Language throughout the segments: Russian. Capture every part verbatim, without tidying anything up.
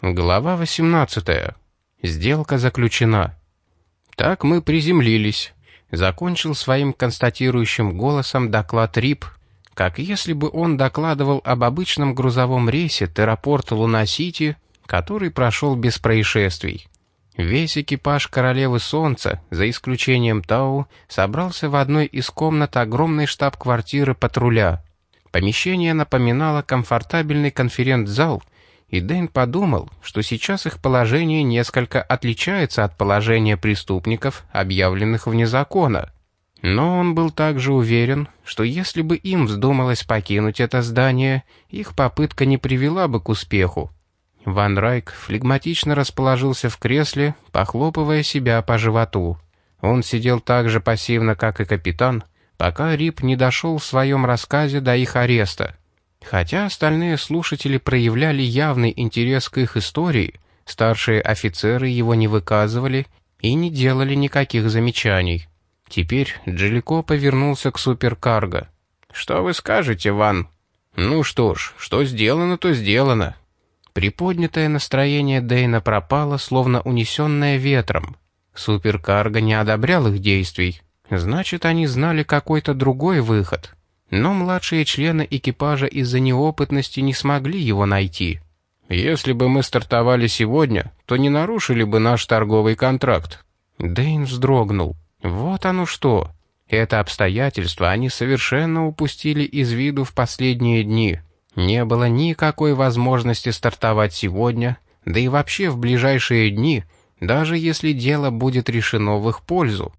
Глава восемнадцатая. Сделка заключена. Так мы приземлились. Закончил своим констатирующим голосом доклад Рип, как если бы он докладывал об обычном грузовом рейсе Террапорт Луна-Сити, который прошел без происшествий. Весь экипаж Королевы Солнца, за исключением Тау, собрался в одной из комнат огромной штаб-квартиры патруля. Помещение напоминало комфортабельный конференц-зал, и Дэйн подумал, что сейчас их положение несколько отличается от положения преступников, объявленных вне закона. Но он был также уверен, что если бы им вздумалось покинуть это здание, их попытка не привела бы к успеху. Ван Райк флегматично расположился в кресле, похлопывая себя по животу. Он сидел так же пассивно, как и капитан, пока Рип не дошел в своем рассказе до их ареста. Хотя остальные слушатели проявляли явный интерес к их истории, старшие офицеры его не выказывали и не делали никаких замечаний. Теперь Джелико повернулся к суперкарго. «Что вы скажете, Ван?» «Ну что ж, что сделано, то сделано». Приподнятое настроение Дэйна пропало, словно унесенное ветром. Суперкарго не одобрял их действий. Значит, они знали какой-то другой выход. Но младшие члены экипажа из-за неопытности не смогли его найти. «Если бы мы стартовали сегодня, то не нарушили бы наш торговый контракт». Дэйн вздрогнул. Вот оно что. Это обстоятельство они совершенно упустили из виду в последние дни. Не было никакой возможности стартовать сегодня, да и вообще в ближайшие дни, даже если дело будет решено в их пользу.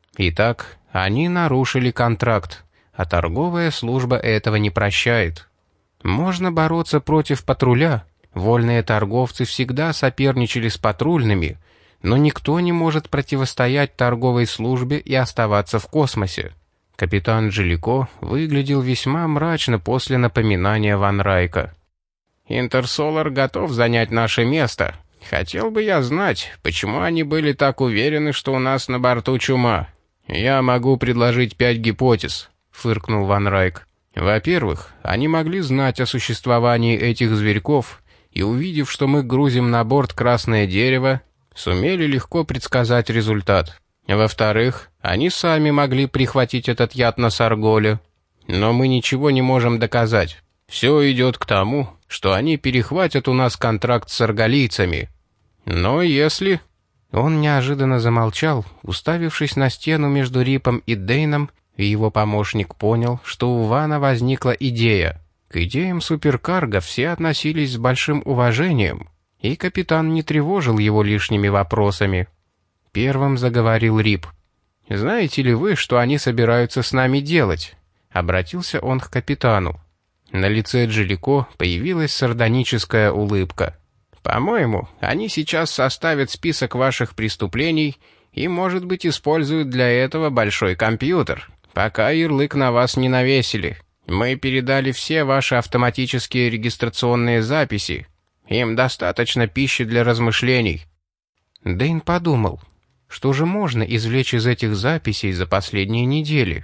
Итак, они нарушили контракт, а торговая служба этого не прощает. Можно бороться против патруля, вольные торговцы всегда соперничали с патрульными, но никто не может противостоять торговой службе и оставаться в космосе. Капитан Джелико выглядел весьма мрачно после напоминания Ван Райка. «Интерсолар готов занять наше место. Хотел бы я знать, почему они были так уверены, что у нас на борту чума. Я могу предложить пять гипотез», — фыркнул Ван Райк. «Во-первых, они могли знать о существовании этих зверьков и, увидев, что мы грузим на борт красное дерево, сумели легко предсказать результат. Во-вторых, они сами могли прихватить этот яд на Сарголе. Но мы ничего не можем доказать. Все идет к тому, что они перехватят у нас контракт с сарголийцами. Но если...» Он неожиданно замолчал, уставившись на стену между Рипом и Дэйном, и его помощник понял, что у Вана возникла идея. К идеям суперкарго все относились с большим уважением, и капитан не тревожил его лишними вопросами. Первым заговорил Рип. «Знаете ли вы, что они собираются с нами делать?» Обратился он к капитану. На лице Джелико появилась сардоническая улыбка. «По-моему, они сейчас составят список ваших преступлений и, может быть, используют для этого большой компьютер, пока ярлык на вас не навесили. Мы передали все ваши автоматические регистрационные записи. Им достаточно пищи для размышлений». Дэйн подумал, что же можно извлечь из этих записей за последние недели.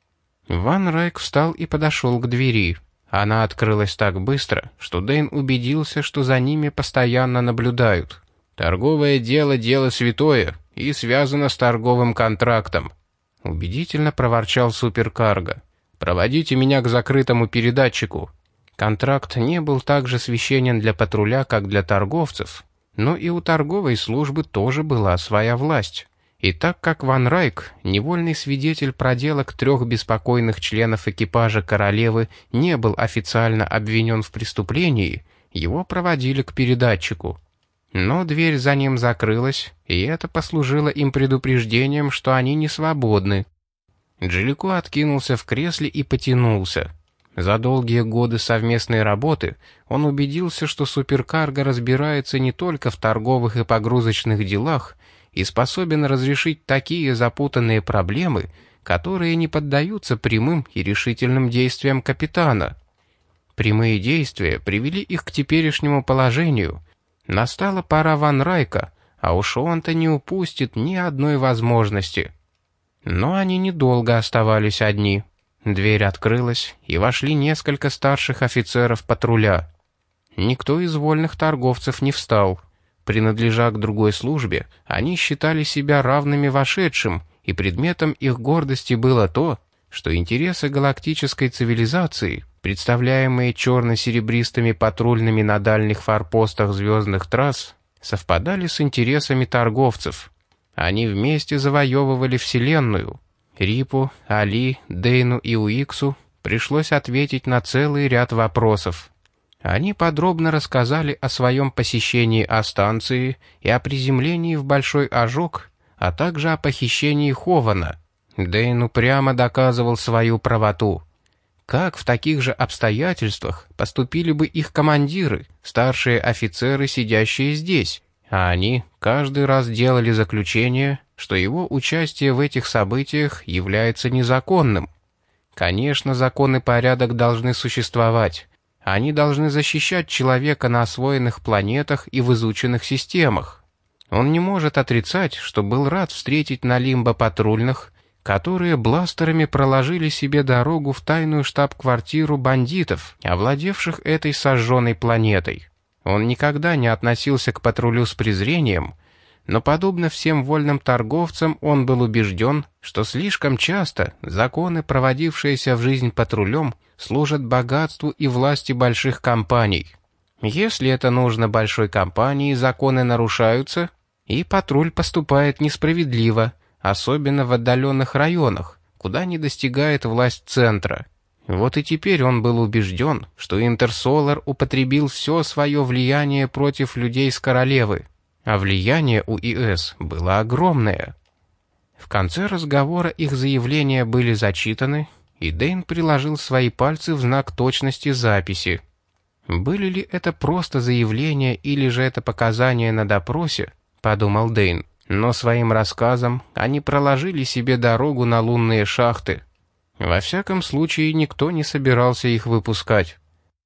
Ван Райк встал и подошел к двери. Она открылась так быстро, что Дэйн убедился, что за ними постоянно наблюдают. «Торговое дело — дело святое и связано с торговым контрактом», — убедительно проворчал суперкарго. «Проводите меня к закрытому передатчику». Контракт не был так же священен для патруля, как для торговцев, но и у торговой службы тоже была своя власть. И так как Ван Райк, невольный свидетель проделок трех беспокойных членов экипажа Королевы, не был официально обвинен в преступлении, его проводили к передатчику. Но дверь за ним закрылась, и это послужило им предупреждением, что они не свободны. Джелико откинулся в кресле и потянулся. За долгие годы совместной работы он убедился, что суперкарго разбирается не только в торговых и погрузочных делах и способен разрешить такие запутанные проблемы, которые не поддаются прямым и решительным действиям капитана. Прямые действия привели их к теперешнему положению. Настала пора Ван Райка, а уж он-то не упустит ни одной возможности. Но они недолго оставались одни. Дверь открылась, и вошли несколько старших офицеров патруля. Никто из вольных торговцев не встал. Принадлежа к другой службе, они считали себя равными вошедшим, и предметом их гордости было то, что интересы галактической цивилизации, представляемые черно-серебристыми патрульными на дальних форпостах звездных трасс, совпадали с интересами торговцев. Они вместе завоевывали Вселенную. Рипу, Али, Дейну и Уиксу пришлось ответить на целый ряд вопросов. Они подробно рассказали о своем посещении А-станции и о приземлении в Большой Ожог, а также о похищении Хована. Дейн упрямо доказывал свою правоту. Как в таких же обстоятельствах поступили бы их командиры, старшие офицеры, сидящие здесь? А они каждый раз делали заключение, что его участие в этих событиях является незаконным. Конечно, закон и порядок должны существовать. Они должны защищать человека на освоенных планетах и в изученных системах. Он не может отрицать, что был рад встретить на Лимбо патрульных, которые бластерами проложили себе дорогу в тайную штаб-квартиру бандитов, овладевших этой сожженной планетой. Он никогда не относился к патрулю с презрением, но, подобно всем вольным торговцам, он был убежден, что слишком часто законы, проводившиеся в жизнь патрулем, служат богатству и власти больших компаний. Если это нужно большой компании, законы нарушаются, и патруль поступает несправедливо, особенно в отдаленных районах, куда не достигает власть центра. Вот и теперь он был убежден, что Интерсолар употребил все свое влияние против людей с королевы, а влияние у ИС было огромное. В конце разговора их заявления были зачитаны, и Дейн приложил свои пальцы в знак точности записи. «Были ли это просто заявления или же это показания на допросе?» — подумал Дейн. Но своим рассказом они проложили себе дорогу на лунные шахты. Во всяком случае, никто не собирался их выпускать.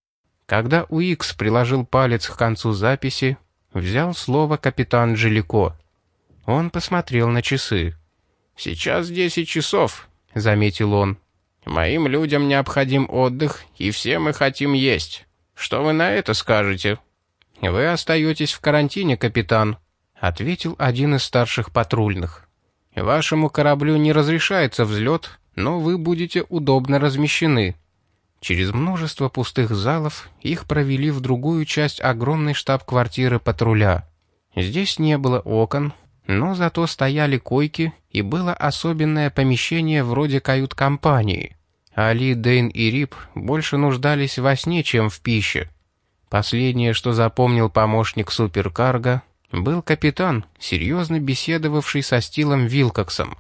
Когда Уикс приложил палец к концу записи, взял слово капитан Джелико. Он посмотрел на часы. «Сейчас десять часов», — заметил он. «Моим людям необходим отдых, и все мы хотим есть. Что вы на это скажете?» «Вы остаетесь в карантине, капитан», — ответил один из старших патрульных. «Вашему кораблю не разрешается взлет, но вы будете удобно размещены». Через множество пустых залов их провели в другую часть огромной штаб-квартиры патруля. Здесь не было окон, но зато стояли койки, и было особенное помещение вроде кают-компании. Али, Дейн и Рип больше нуждались во сне, чем в пище. Последнее, что запомнил помощник суперкарго, был капитан, серьезно беседовавший со Стилом Вилкоксом.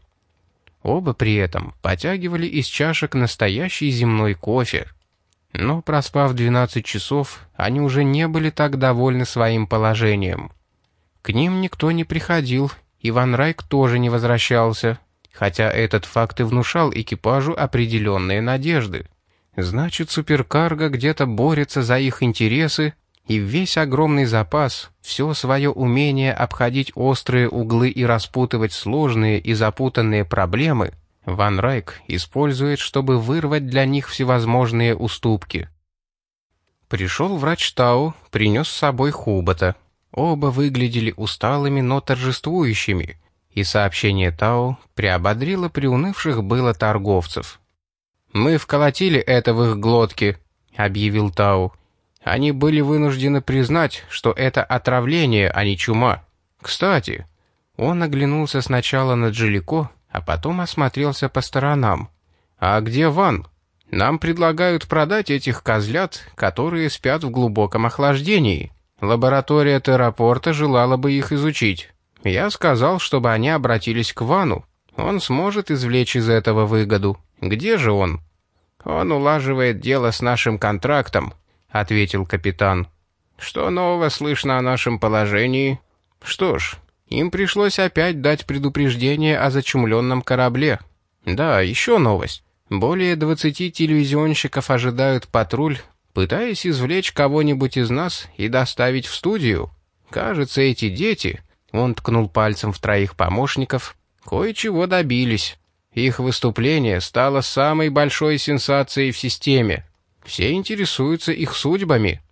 Оба при этом потягивали из чашек настоящий земной кофе. Но, проспав двенадцать часов, они уже не были так довольны своим положением. К ним никто не приходил, и Ван Райк тоже не возвращался, хотя этот факт и внушал экипажу определенные надежды. Значит, суперкарго где-то борется за их интересы, и весь огромный запас, все свое умение обходить острые углы и распутывать сложные и запутанные проблемы, Ван Райк использует, чтобы вырвать для них всевозможные уступки. Пришел врач Тау, принес с собой Хубота. Оба выглядели усталыми, но торжествующими, и сообщение Тау приободрило приунывших было торговцев. «Мы вколотили это в их глотки», — объявил Тау. «Они были вынуждены признать, что это отравление, а не чума. Кстати...» Он оглянулся сначала на Джелико, а потом осмотрелся по сторонам. «А где Ван? Нам предлагают продать этих козлят, которые спят в глубоком охлаждении. Лаборатория Террапорта желала бы их изучить. Я сказал, чтобы они обратились к Вану. Он сможет извлечь из этого выгоду. Где же он?» «Он улаживает дело с нашим контрактом», — ответил капитан. «Что нового слышно о нашем положении?» «Что ж, им пришлось опять дать предупреждение о зачумленном корабле. Да, еще новость. Более двадцати телевизионщиков ожидают патруль, пытаясь извлечь кого-нибудь из нас и доставить в студию. Кажется, эти дети...» Он ткнул пальцем в троих помощников. «Кое-чего добились. Их выступление стало самой большой сенсацией в системе. Все интересуются их судьбами.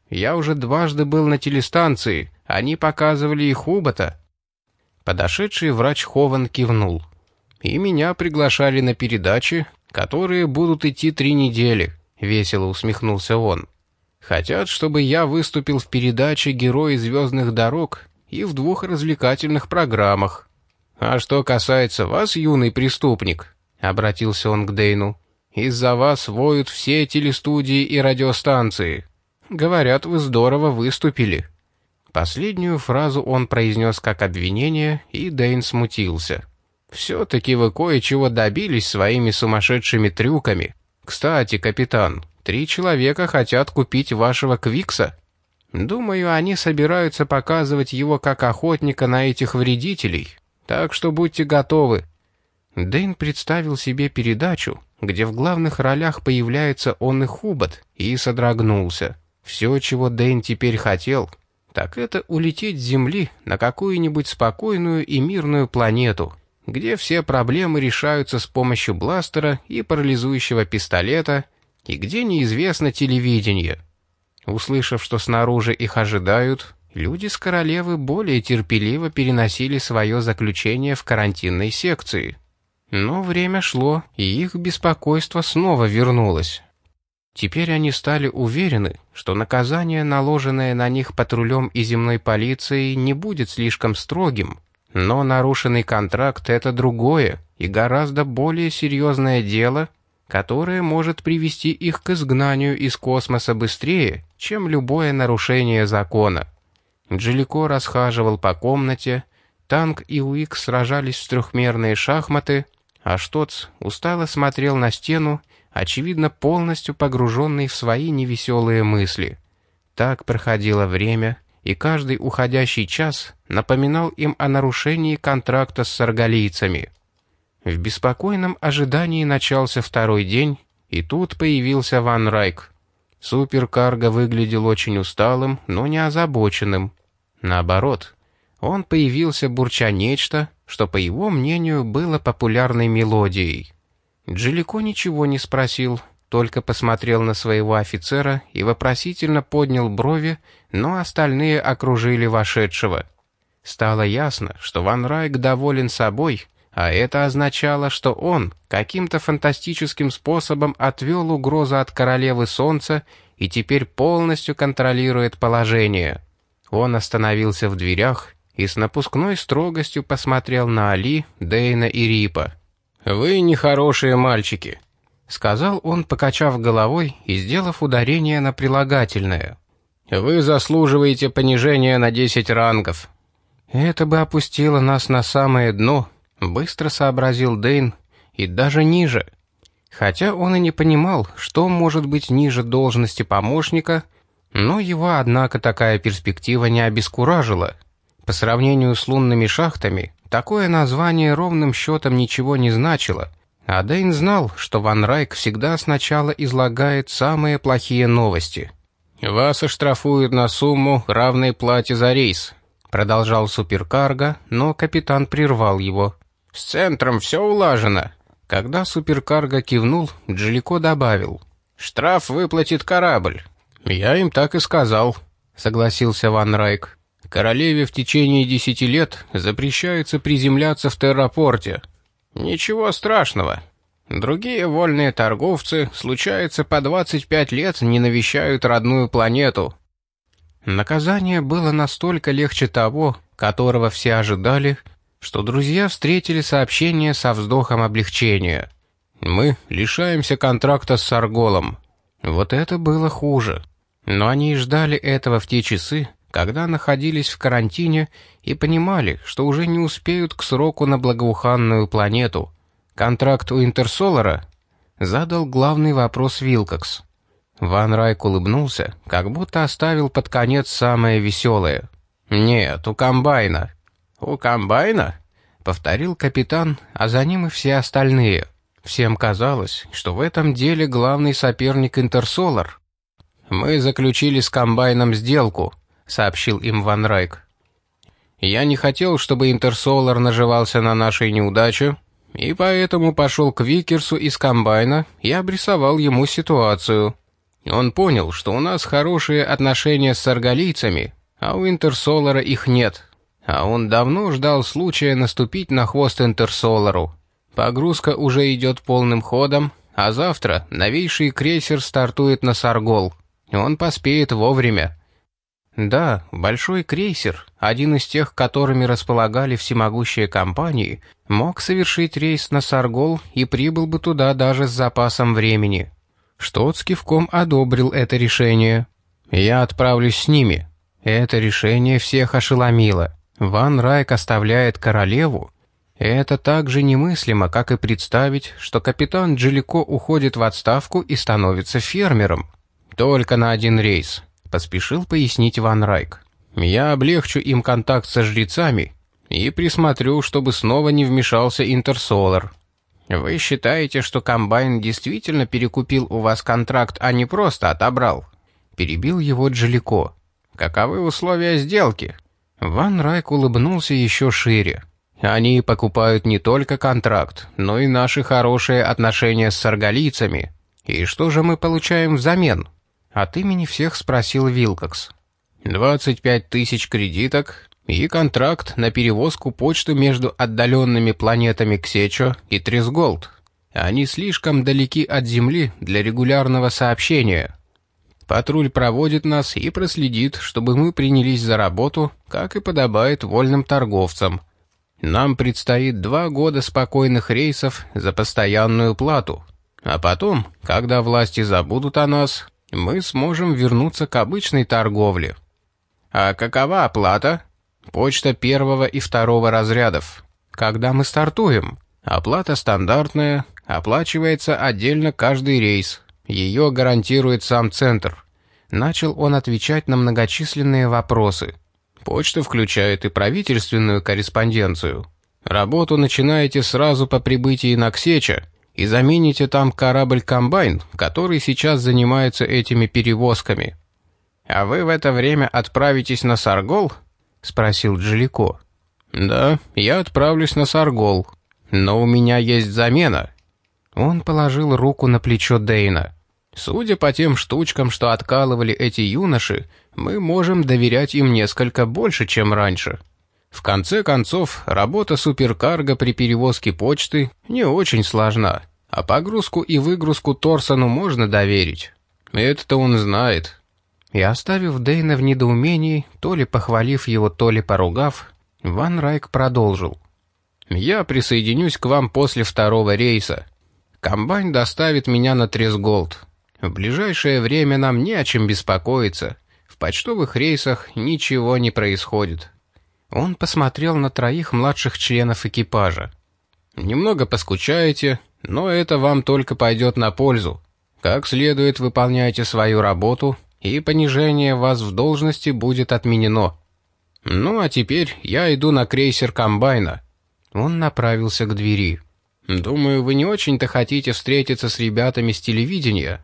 Я уже дважды был на телестанции, они показывали и Хубота». Подошедший врач Хован кивнул. «И меня приглашали на передачи, которые будут идти три недели», — весело усмехнулся он. «Хотят, чтобы я выступил в передаче «Герои звездных дорог» и в двух развлекательных программах. А что касается вас, юный преступник», — обратился он к Дэйну, — «из-за вас воют все телестудии и радиостанции. Говорят, вы здорово выступили». Последнюю фразу он произнес как обвинение, и Дэйн смутился. «Все-таки вы кое-чего добились своими сумасшедшими трюками. Кстати, капитан, три человека хотят купить вашего Квикса. Думаю, они собираются показывать его как охотника на этих вредителей, так что будьте готовы». Дэйн представил себе передачу, где в главных ролях появляется он и Хубот, и содрогнулся. Все, чего Дэйн теперь хотел, так это улететь с Земли на какую-нибудь спокойную и мирную планету, где все проблемы решаются с помощью бластера и парализующего пистолета, и где неизвестно телевидение. Услышав, что снаружи их ожидают, люди с королевы более терпеливо переносили свое заключение в карантинной секции. Но время шло, и их беспокойство снова вернулось. Теперь они стали уверены, что наказание, наложенное на них патрулем и земной полицией, не будет слишком строгим, но нарушенный контракт — это другое и гораздо более серьезное дело, которое может привести их к изгнанию из космоса быстрее, чем любое нарушение закона. Джилико расхаживал по комнате, Танк и Уик сражались в трехмерные шахматы, а Штоц устало смотрел на стену, очевидно, полностью погруженный в свои невеселые мысли. Так проходило время, и каждый уходящий час напоминал им о нарушении контракта с саргалийцами. В беспокойном ожидании начался второй день, и тут появился Ван Райк. Суперкарго выглядел очень усталым, но не озабоченным. Наоборот, он появился бурча нечто, что, по его мнению, было популярной мелодией. Джилико ничего не спросил, только посмотрел на своего офицера и вопросительно поднял брови, но остальные окружили вошедшего. Стало ясно, что Ван Райк доволен собой, а это означало, что он каким-то фантастическим способом отвел угрозу от королевы Солнца и теперь полностью контролирует положение. Он остановился в дверях и с напускной строгостью посмотрел на Али, Дэйна и Рипа. «Вы нехорошие мальчики», — сказал он, покачав головой и сделав ударение на прилагательное. «Вы заслуживаете понижения на десять рангов». «Это бы опустило нас на самое дно», — быстро сообразил Дэйн, — «и даже ниже». Хотя он и не понимал, что может быть ниже должности помощника, но его, однако, такая перспектива не обескуражила. По сравнению с лунными шахтами, такое название ровным счетом ничего не значило, а Дэйн знал, что Ван Райк всегда сначала излагает самые плохие новости. «Вас оштрафуют на сумму, равной плате за рейс», — продолжал суперкарго, но капитан прервал его. «С центром все улажено». Когда суперкарго кивнул, Джилико добавил: «Штраф выплатит корабль». «Я им так и сказал», — согласился Ван Райк. «Королеве в течение десяти лет запрещается приземляться в террапорте». «Ничего страшного. Другие вольные торговцы, случается, по двадцать пять лет не навещают родную планету». Наказание было настолько легче того, которого все ожидали, что друзья встретили сообщение со вздохом облегчения. «Мы лишаемся контракта с Сарголом». Вот это было хуже. Но они и ждали этого в те часы, когда находились в карантине и понимали, что уже не успеют к сроку на благоуханную планету. «Контракт у Интерсолара?» — задал главный вопрос Вилкокс. Ван Райк улыбнулся, как будто оставил под конец самое веселое. «Нет, у Комбайна». «У Комбайна?» — повторил капитан, а за ним и все остальные. Всем казалось, что в этом деле главный соперник Интерсолар. «Мы заключили с Комбайном сделку», — сообщил им Ван Райк. «Я не хотел, чтобы Интерсолар наживался на нашей неудаче, и поэтому пошел к Викерсу из Комбайна и обрисовал ему ситуацию. Он понял, что у нас хорошие отношения с саргалийцами, а у Интерсолара их нет. А он давно ждал случая наступить на хвост Интерсолару. Погрузка уже идет полным ходом, а завтра новейший крейсер стартует на Саргол. Он поспеет вовремя. Да, большой крейсер, один из тех, которыми располагали всемогущие компании, мог совершить рейс на Саргол и прибыл бы туда даже с запасом времени. Штот с кивком одобрил это решение. Я отправлюсь с ними. Это решение всех ошеломило. Ван Райк оставляет королеву? Это так же немыслимо, как и представить, что капитан Джелико уходит в отставку и становится фермером. Только на один рейс, поспешил пояснить Ван Райк. Я облегчу им контакт со жрецами и присмотрю, чтобы снова не вмешался Интерсолар. Вы считаете, что комбайн действительно перекупил у вас контракт, а не просто отобрал? Перебил его Джелико. Каковы условия сделки? Ван Райк улыбнулся еще шире. Они покупают не только контракт, но и наши хорошие отношения с саргалийцами. И что же мы получаем взамен? От имени всех спросил Вилкокс. двадцать пять тысяч кредиток и контракт на перевозку почты между отдаленными планетами Ксечо и Трисголд. Они слишком далеки от Земли для регулярного сообщения. Патруль проводит нас и проследит, чтобы мы принялись за работу, как и подобает вольным торговцам. Нам предстоит два года спокойных рейсов за постоянную плату. А потом, когда власти забудут о нас, мы сможем вернуться к обычной торговле. А какова оплата? Почта первого и второго разрядов. Когда мы стартуем? Оплата стандартная, оплачивается отдельно каждый рейс. Ее гарантирует сам центр. Начал он отвечать на многочисленные вопросы. Почта включает и правительственную корреспонденцию. Работу начинаете сразу по прибытии на Ксечо и замените там корабль-комбайн, который сейчас занимается этими перевозками. «А вы в это время отправитесь на Саргол?» — спросил Джелико. «Да, я отправлюсь на Саргол. Но у меня есть замена». Он положил руку на плечо Дейна. «Судя по тем штучкам, что откалывали эти юноши, мы можем доверять им несколько больше, чем раньше. В конце концов, работа суперкарго при перевозке почты не очень сложна, а погрузку и выгрузку Торсону можно доверить. Это-то он знает». И оставив Дейна в недоумении, то ли похвалив его, то ли поругав, Ван Райк продолжил. «Я присоединюсь к вам после второго рейса. Комбайн доставит меня на Трисголд. В ближайшее время нам не о чем беспокоиться. В почтовых рейсах ничего не происходит». Он посмотрел на троих младших членов экипажа. «Немного поскучаете, но это вам только пойдет на пользу. Как следует выполняйте свою работу, и понижение вас в должности будет отменено. Ну а теперь я иду на крейсер комбайна». Он направился к двери. «Думаю, вы не очень-то хотите встретиться с ребятами с телевидения».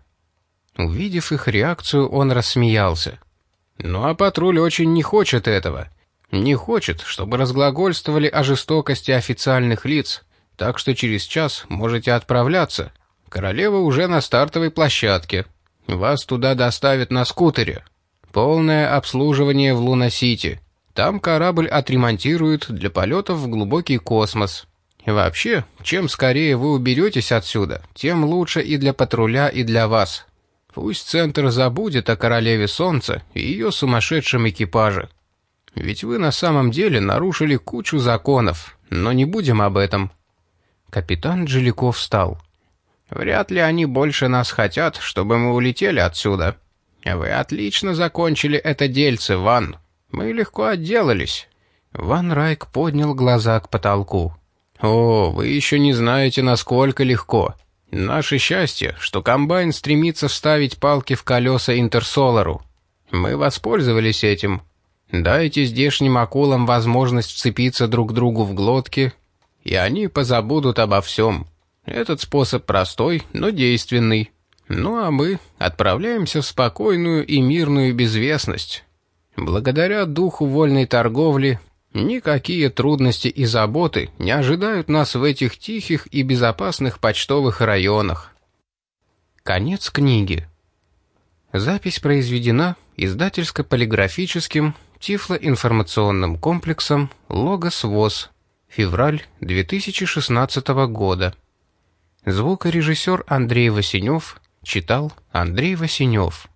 Увидев их реакцию, он рассмеялся. «Ну а патруль очень не хочет этого. Не хочет, чтобы разглагольствовали о жестокости официальных лиц, так что через час можете отправляться. Королева уже на стартовой площадке. Вас туда доставят на скутере. Полное обслуживание в Луна-Сити. Там корабль отремонтируют для полетов в глубокий космос. Вообще, чем скорее вы уберетесь отсюда, тем лучше и для патруля, и для вас. Пусть Центр забудет о Королеве Солнца и ее сумасшедшем экипаже. Ведь вы на самом деле нарушили кучу законов, но не будем об этом». Капитан Джелико встал. «Вряд ли они больше нас хотят, чтобы мы улетели отсюда. Вы отлично закончили это дельце, Ван. Мы легко отделались». Ван Райк поднял глаза к потолку. «О, вы еще не знаете, насколько легко. Наше счастье, что комбайн стремится вставить палки в колеса Интерсолару. Мы воспользовались этим. Дайте здешним акулам возможность вцепиться друг другу в глотки, и они позабудут обо всем. Этот способ простой, но действенный. Ну а мы отправляемся в спокойную и мирную безвестность. Благодаря духу вольной торговли никакие трудности и заботы не ожидают нас в этих тихих и безопасных почтовых районах». Конец книги. Запись произведена издательско-полиграфическим тифлоинформационным комплексом «Логос ВОС». Февраль две тысячи шестнадцатого года. Звукорежиссер Андрей Васенев читал Андрей Васенев.